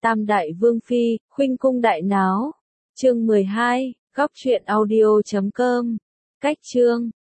Tam đại vương phi, khuynh cung đại náo. Chương 12, góc truyện audio.com. Cách chương